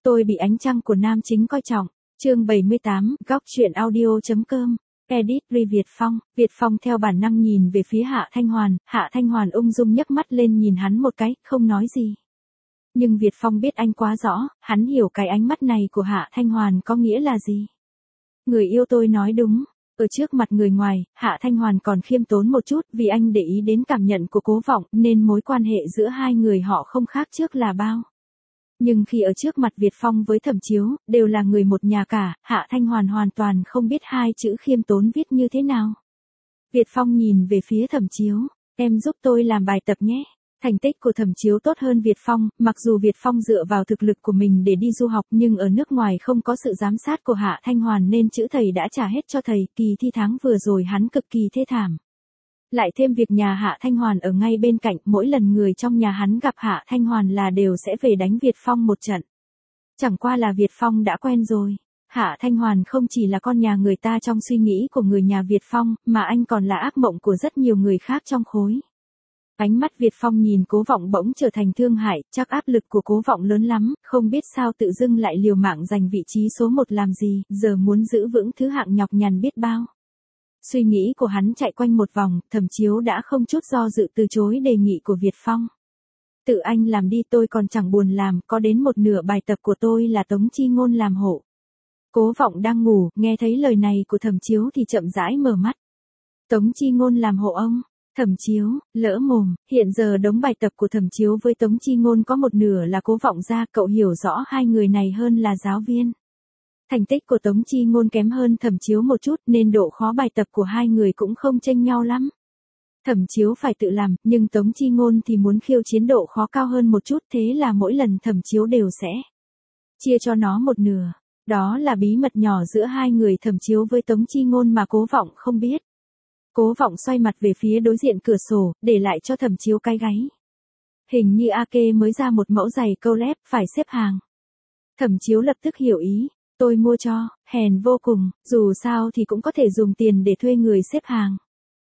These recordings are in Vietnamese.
Tôi bị ánh trăng của nam chính coi trọng. Chương 78, góc truyện audio.com. Edit Việt Phong. Việt Phong theo bản năng nhìn về phía Hạ Thanh Hoàn ung dung nhấc mắt lên nhìn hắn một cái, không nói gì. Nhưng Việt Phong biết anh quá rõ, hắn hiểu cái ánh mắt này của Hạ Thanh Hoàn có nghĩa là gì. Người yêu tôi nói đúng. Ở trước mặt người ngoài, Hạ Thanh Hoàn còn khiêm tốn một chút vì anh để ý đến cảm nhận của Cố Vọng nên mối quan hệ giữa hai người họ không khác trước là bao. Nhưng khi ở trước mặt Việt Phong với Thẩm Chiếu, đều là người một nhà cả, Hạ Thanh Hoàn hoàn toàn không biết hai chữ khiêm tốn viết như thế nào. Việt Phong nhìn về phía Thẩm Chiếu, em giúp tôi làm bài tập nhé. Thành tích của Thẩm Chiếu tốt hơn Việt Phong, mặc dù Việt Phong dựa vào thực lực của mình để đi du học nhưng ở nước ngoài không có sự giám sát của Hạ Thanh Hoàn nên chữ thầy đã trả hết cho thầy, kỳ thi tháng vừa rồi hắn cực kỳ thê thảm. Lại thêm việc nhà Hạ Thanh Hoàn ở ngay bên cạnh, mỗi lần người trong nhà hắn gặp Hạ Thanh Hoàn là đều sẽ về đánh Việt Phong một trận. Chẳng qua là Việt Phong đã quen rồi. Hạ Thanh Hoàn không chỉ là con nhà người ta trong suy nghĩ của người nhà Việt Phong, mà anh còn là ác mộng của rất nhiều người khác trong khối. Ánh mắt Việt Phong nhìn Cố Vọng bỗng trở thành thương hại, chắc áp lực của Cố Vọng lớn lắm, không biết sao tự dưng lại liều mạng giành vị trí số 1 làm gì, giờ muốn giữ vững thứ hạng nhọc nhằn biết bao. Suy nghĩ của hắn chạy quanh một vòng, Thẩm Chiếu đã không chút do dự từ chối đề nghị của Việt Phong. Tự anh làm đi, tôi còn chẳng buồn làm, có đến một nửa bài tập của tôi là Tống Chi Ngôn làm hộ. Cố Vọng đang ngủ, nghe thấy lời này của Thẩm Chiếu thì chậm rãi mở mắt. Tống Chi Ngôn làm hộ ông? Thẩm Chiếu, lỡ mồm, hiện giờ đống bài tập của Thẩm Chiếu với Tống Chi Ngôn có một nửa là Cố Vọng ra, cậu hiểu rõ hai người này hơn là giáo viên. Thành tích của Tống Chi Ngôn kém hơn Thẩm Chiếu một chút nên độ khó bài tập của hai người cũng không chênh nhau lắm. Thẩm Chiếu phải tự làm, nhưng Tống Chi Ngôn thì muốn khiêu chiến độ khó cao hơn một chút, thế là mỗi lần Thẩm Chiếu đều sẽ chia cho nó một nửa. Đó là bí mật nhỏ giữa hai người Thẩm Chiếu với Tống Chi Ngôn mà Cố Vọng không biết. Cố Vọng xoay mặt về phía đối diện cửa sổ, để lại cho Thẩm Chiếu cái gáy. Hình như AK mới ra một mẫu giày câu lép, phải xếp hàng. Thẩm Chiếu lập tức hiểu ý. Tôi mua cho, hèn vô cùng, dù sao thì cũng có thể dùng tiền để thuê người xếp hàng.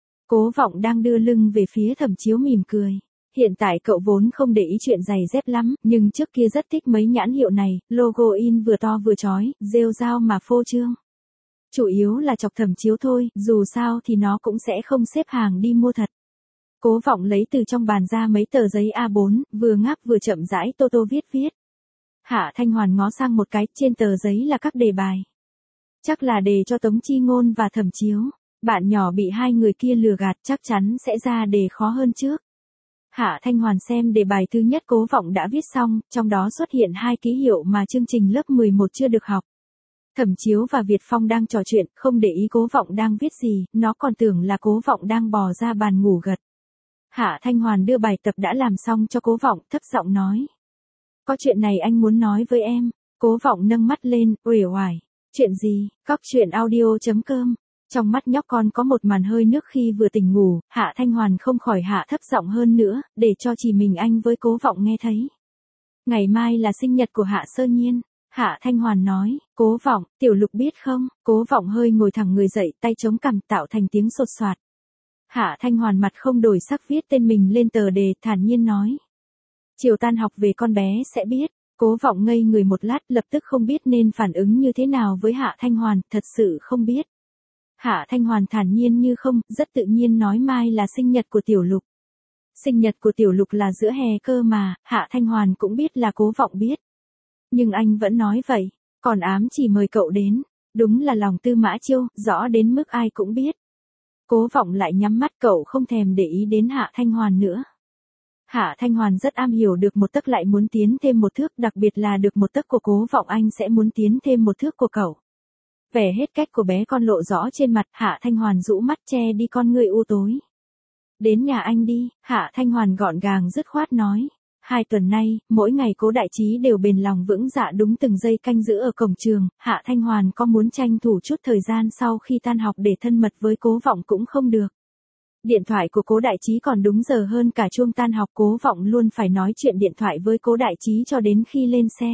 Cố Vọng đang đưa lưng về phía Thẩm Chiếu mỉm cười. Hiện tại cậu vốn không để ý chuyện giày dép lắm, nhưng trước kia rất thích mấy nhãn hiệu này, logo in vừa to vừa chói, rêu rao mà phô trương. Chủ yếu là chọc Thẩm Chiếu thôi, dù sao thì nó cũng sẽ không xếp hàng đi mua thật. Cố Vọng lấy từ trong bàn ra mấy tờ giấy A4, vừa ngáp vừa chậm rãi tô tô viết. Hạ Thanh Hoàn ngó sang một cái, trên tờ giấy là các đề bài. Chắc là đề cho Tống Chi Ngôn và Thẩm Chiếu. Bạn nhỏ bị hai người kia lừa gạt chắc chắn sẽ ra đề khó hơn trước. Hạ Thanh Hoàn xem đề bài thứ nhất Cố Vọng đã viết xong, trong đó xuất hiện hai ký hiệu mà chương trình lớp 11 chưa được học. Thẩm Chiếu và Việt Phong đang trò chuyện, không để ý Cố Vọng đang viết gì, nó còn tưởng là Cố Vọng đang bò ra bàn ngủ gật. Hạ Thanh Hoàn đưa bài tập đã làm xong cho Cố Vọng, thấp giọng nói. Có chuyện này anh muốn nói với em. Cố Vọng nâng mắt lên, uể oải. Chuyện gì? Góc truyện audio.com. Trong mắt nhóc con có một màn hơi nước khi vừa tỉnh ngủ, Hạ Thanh Hoàn không khỏi hạ thấp giọng hơn nữa, để cho chỉ mình anh với Cố Vọng nghe thấy. Ngày mai là sinh nhật của Hạ Sơ Nhiên. Hạ Thanh Hoàn nói, Cố Vọng, Tiểu Lục biết không? Cố Vọng hơi ngồi thẳng người dậy, tay chống cằm tạo thành tiếng sột soạt. Hạ Thanh Hoàn mặt không đổi sắc viết tên mình lên tờ đề, thản nhiên nói. Chiều tan học về con bé sẽ biết. Cố Vọng ngây người một lát, lập tức không biết nên phản ứng như thế nào với Hạ Thanh Hoàn, thật sự không biết. Hạ Thanh Hoàn thản nhiên như không, rất tự nhiên nói mai là sinh nhật của Tiểu Lục. Sinh nhật của Tiểu Lục là giữa hè cơ mà, Hạ Thanh Hoàn cũng biết là Cố Vọng biết. Nhưng anh vẫn nói vậy, còn ám chỉ mời cậu đến, đúng là lòng Tư Mã Chiêu, rõ đến mức ai cũng biết. Cố Vọng lại nhắm mắt, cậu không thèm để ý đến Hạ Thanh Hoàn nữa. Hạ Thanh Hoàn rất am hiểu được một tấc lại muốn tiến thêm một thước, đặc biệt là được một tấc của Cố Vọng anh sẽ muốn tiến thêm một thước của cậu. Vẻ hết cách của bé con lộ rõ trên mặt, Hạ Thanh Hoàn rũ mắt che đi con ngươi u tối. Đến nhà anh đi, Hạ Thanh Hoàn gọn gàng dứt khoát nói. 2 tuần nay, mỗi ngày Cố Đại Trí đều bền lòng vững dạ đúng từng giây canh giữ ở cổng trường, Hạ Thanh Hoàn có muốn tranh thủ chút thời gian sau khi tan học để thân mật với Cố Vọng cũng không được. Điện thoại của Cố Đại Trí còn đúng giờ hơn cả chuông tan học, Cố Vọng luôn phải nói chuyện điện thoại với Cố Đại Trí cho đến khi lên xe.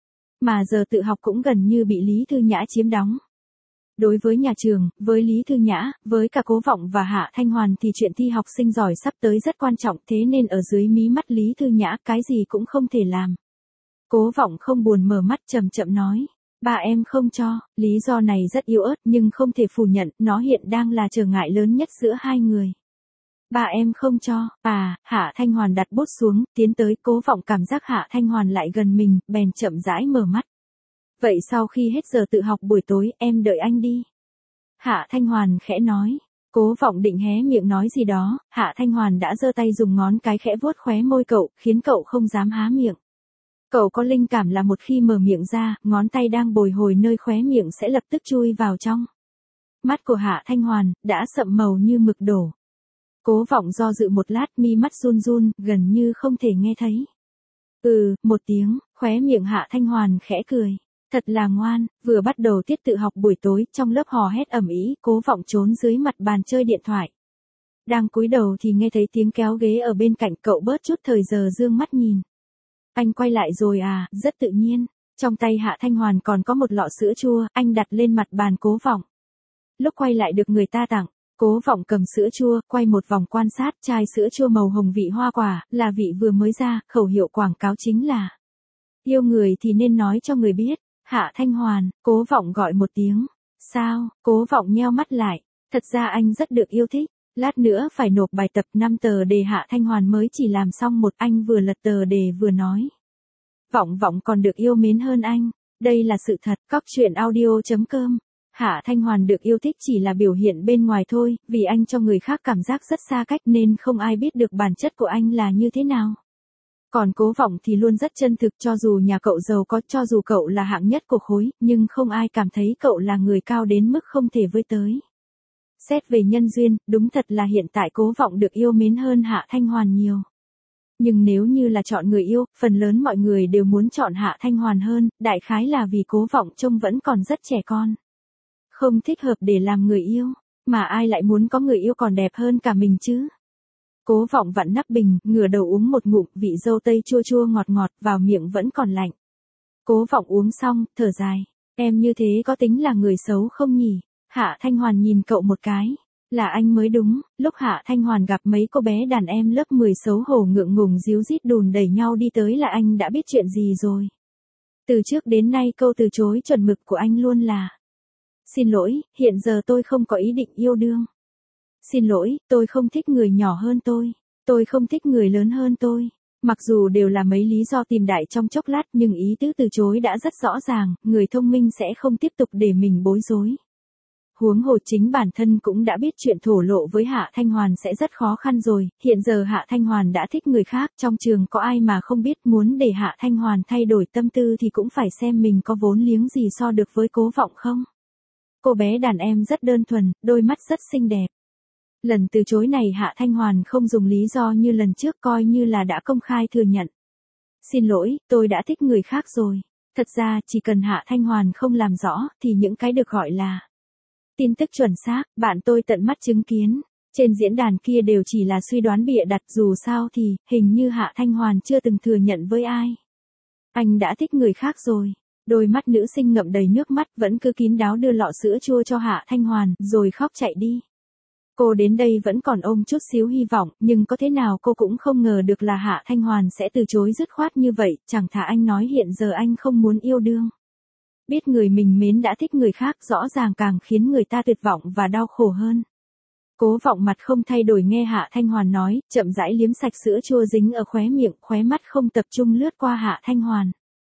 Mà giờ tự học cũng gần như bị Lý Thư Nhã chiếm đóng. Đối với nhà trường, với Lý Thư Nhã, với cả Cố Vọng và Hạ Thanh Hoàn thì chuyện thi học sinh giỏi sắp tới rất quan trọng, thế nên ở dưới mí mắt Lý Thư Nhã cái gì cũng không thể làm. Cố Vọng không buồn mở mắt chậm chậm nói. Ba em không cho, lý do này rất yếu ớt nhưng không thể phủ nhận, nó hiện đang là trở ngại lớn nhất giữa hai người. Ba em không cho, Hạ Thanh Hoàn đặt bút xuống, tiến tới. Cố Vọng cảm giác Hạ Thanh Hoàn lại gần mình, bèn chậm rãi mở mắt. Vậy sau khi hết giờ tự học buổi tối, em đợi anh đi. Hạ Thanh Hoàn khẽ nói. Cố Vọng định hé miệng nói gì đó, Hạ Thanh Hoàn đã giơ tay dùng ngón cái khẽ vuốt khóe môi cậu, khiến cậu không dám há miệng. Cậu có linh cảm là một khi mở miệng ra, ngón tay đang bồi hồi nơi khóe miệng sẽ lập tức chui vào trong. Mắt của Hạ Thanh Hoàn đã sậm màu như mực đổ. Cố Vọng do dự một lát, mi mắt run run, gần như không thể nghe thấy. Một tiếng, khóe miệng Hạ Thanh Hoàn khẽ cười. Thật là ngoan, vừa bắt đầu tiết tự học buổi tối, trong lớp hò hét ầm ĩ, Cố Vọng trốn dưới mặt bàn chơi điện thoại. Đang cúi đầu thì nghe thấy tiếng kéo ghế ở bên cạnh, cậu bớt chút thời giờ dương mắt nhìn. Anh quay lại rồi à, rất tự nhiên. Trong tay Hạ Thanh Hoàn còn có một lọ sữa chua, anh đặt lên mặt bàn Cố Vọng. Lúc quay lại được người ta tặng, Cố Vọng cầm sữa chua, quay một vòng quan sát, chai sữa chua màu hồng vị hoa quả, là vị vừa mới ra, khẩu hiệu quảng cáo chính là yêu người thì nên nói cho người biết. Hạ Thanh Hoàn, Cố Vọng gọi một tiếng. Sao? Cố Vọng nheo mắt lại. Thật ra anh rất được yêu thích. Lát nữa phải nộp bài tập 5 tờ đề. Hạ Thanh Hoàn mới chỉ làm xong một, anh vừa lật tờ đề vừa nói. Vọng Vọng còn được yêu mến hơn anh. Đây là sự thật. Cóc truyện audio.com. Hạ Thanh Hoàn được yêu thích chỉ là biểu hiện bên ngoài thôi, vì anh cho người khác cảm giác rất xa cách nên không ai biết được bản chất của anh là như thế nào. Còn Cố Vọng thì luôn rất chân thực, cho dù nhà cậu giàu có, cho dù cậu là hạng nhất của khối, nhưng không ai cảm thấy cậu là người cao đến mức không thể với tới. Xét về nhân duyên, đúng thật là hiện tại Cố Vọng được yêu mến hơn Hạ Thanh Hoàn nhiều. Nhưng nếu như là chọn người yêu, phần lớn mọi người đều muốn chọn Hạ Thanh Hoàn hơn, đại khái là vì Cố Vọng trông vẫn còn rất trẻ con. Không thích hợp để làm người yêu, mà ai lại muốn có người yêu còn đẹp hơn cả mình chứ? Cố Vọng vặn nắp bình, ngửa đầu uống một ngụm, vị dâu tây chua chua ngọt ngọt, vào miệng vẫn còn lạnh. Cố Vọng uống xong, thở dài. Em như thế có tính là người xấu không nhỉ? Hạ Thanh Hoàn nhìn cậu một cái. Là anh mới đúng. Lúc Hạ Thanh Hoàn gặp mấy cô bé đàn em lớp 10 xấu hổ ngượng ngùng díu dít đùn đẩy nhau đi tới là anh đã biết chuyện gì rồi. Từ trước đến nay câu từ chối chuẩn mực của anh luôn là: xin lỗi, hiện giờ tôi không có ý định yêu đương. Xin lỗi, tôi không thích người nhỏ hơn tôi. Tôi không thích người lớn hơn tôi. Mặc dù đều là mấy lý do tìm đại trong chốc lát nhưng ý tứ từ chối đã rất rõ ràng, người thông minh sẽ không tiếp tục để mình bối rối. Huống hồ chính bản thân cũng đã biết chuyện thổ lộ với Hạ Thanh Hoàn sẽ rất khó khăn rồi, hiện giờ Hạ Thanh Hoàn đã thích người khác, trong trường có ai mà không biết, muốn để Hạ Thanh Hoàn thay đổi tâm tư thì cũng phải xem mình có vốn liếng gì so được với Cố Vọng không. Cô bé đàn em rất đơn thuần, đôi mắt rất xinh đẹp. Lần từ chối này Hạ Thanh Hoàn không dùng lý do như lần trước, coi như là đã công khai thừa nhận. Xin lỗi, tôi đã thích người khác rồi. Thật ra, chỉ cần Hạ Thanh Hoàn không làm rõ, thì những cái được gọi là tin tức chuẩn xác, bạn tôi tận mắt chứng kiến. Trên diễn đàn kia đều chỉ là suy đoán bịa đặt, dù sao thì, hình như Hạ Thanh Hoàn chưa từng thừa nhận với ai. Anh đã thích người khác rồi. Đôi mắt nữ sinh ngậm đầy nước mắt, vẫn cứ kín đáo đưa lọ sữa chua cho Hạ Thanh Hoàn, rồi khóc chạy đi. Cô đến đây vẫn còn ôm chút xíu hy vọng, nhưng có thế nào cô cũng không ngờ được là Hạ Thanh Hoàn sẽ từ chối dứt khoát như vậy, chẳng thà anh nói hiện giờ anh không muốn yêu đương. Biết người mình mến đã thích người khác rõ ràng càng khiến người ta tuyệt vọng và đau khổ hơn. Cố Vọng mặt không thay đổi nghe Hạ Thanh Hoàn nói, chậm rãi liếm sạch sữa chua dính ở khóe miệng, khóe mắt không tập trung lướt qua Hạ Thanh Hoàn.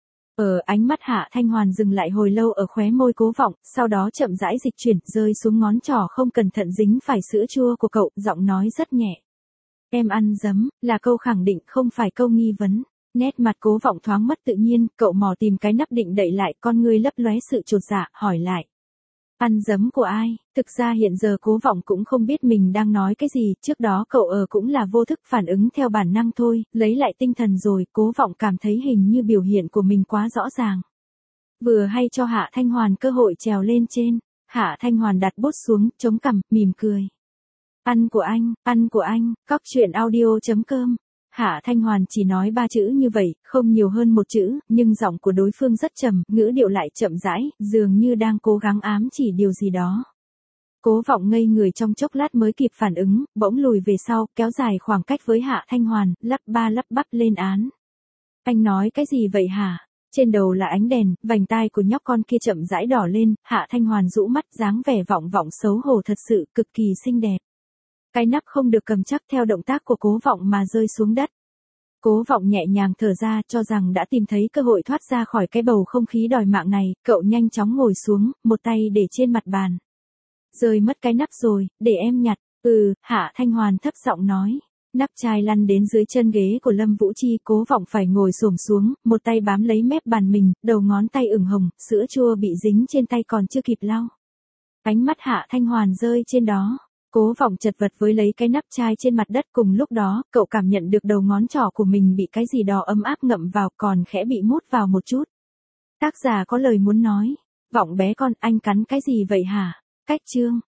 Ánh mắt Hạ Thanh Hoàn dừng lại hồi lâu ở khóe môi Cố Vọng, sau đó chậm rãi dịch chuyển, rơi xuống ngón trỏ không cẩn thận dính phải sữa chua của cậu, giọng nói rất nhẹ. Em ăn dấm, là câu khẳng định không phải câu nghi vấn. Nét mặt Cố Vọng thoáng mất tự nhiên, cậu mò tìm cái nắp định đậy lại, con ngươi lấp lóe sự chột dạ, hỏi lại. Ăn dấm của ai? Thực ra hiện giờ Cố Vọng cũng không biết mình đang nói cái gì, trước đó cậu cũng là vô thức phản ứng theo bản năng thôi, lấy lại tinh thần rồi, Cố Vọng cảm thấy hình như biểu hiện của mình quá rõ ràng. Vừa hay cho Hạ Thanh Hoàn cơ hội trèo lên trên, Hạ Thanh Hoàn đặt bút xuống, chống cằm, mỉm cười. Ăn của anh, cóc truyện audio.com. Hạ Thanh Hoàn chỉ nói 3 chữ như vậy, không nhiều hơn một chữ, nhưng giọng của đối phương rất trầm, ngữ điệu lại chậm rãi, dường như đang cố gắng ám chỉ điều gì đó. Cố Vọng ngây người trong chốc lát mới kịp phản ứng, bỗng lùi về sau, kéo dài khoảng cách với Hạ Thanh Hoàn, lắp ba lắp bắp lên án. Anh nói cái gì vậy hả? Trên đầu là ánh đèn, vành tai của nhóc con kia chậm rãi đỏ lên, Hạ Thanh Hoàn rũ mắt, dáng vẻ vọng vọng xấu hổ thật sự, cực kỳ xinh đẹp. Cái nắp không được cầm chắc theo động tác của Cố Vọng mà rơi xuống đất. Cố Vọng nhẹ nhàng thở ra, cho rằng đã tìm thấy cơ hội thoát ra khỏi cái bầu không khí đòi mạng này, cậu nhanh chóng ngồi xuống, một tay để trên mặt bàn. Rơi mất cái nắp rồi, để em nhặt. Hạ Thanh Hoàn thấp giọng nói. Nắp chai lăn đến dưới chân ghế của Lâm Vũ Chi, Cố Vọng phải ngồi xổm xuống, một tay bám lấy mép bàn mình, đầu ngón tay ửng hồng, sữa chua bị dính trên tay còn chưa kịp lau. Ánh mắt Hạ Thanh Hoàn rơi trên đó. Cố Vọng chật vật với lấy cái nắp chai trên mặt đất, cùng lúc đó, cậu cảm nhận được đầu ngón trỏ của mình bị cái gì đó ấm áp ngậm vào, còn khẽ bị mút vào một chút. Tác giả có lời muốn nói. Vọng bé con, anh cắn cái gì vậy hả? Cách chương.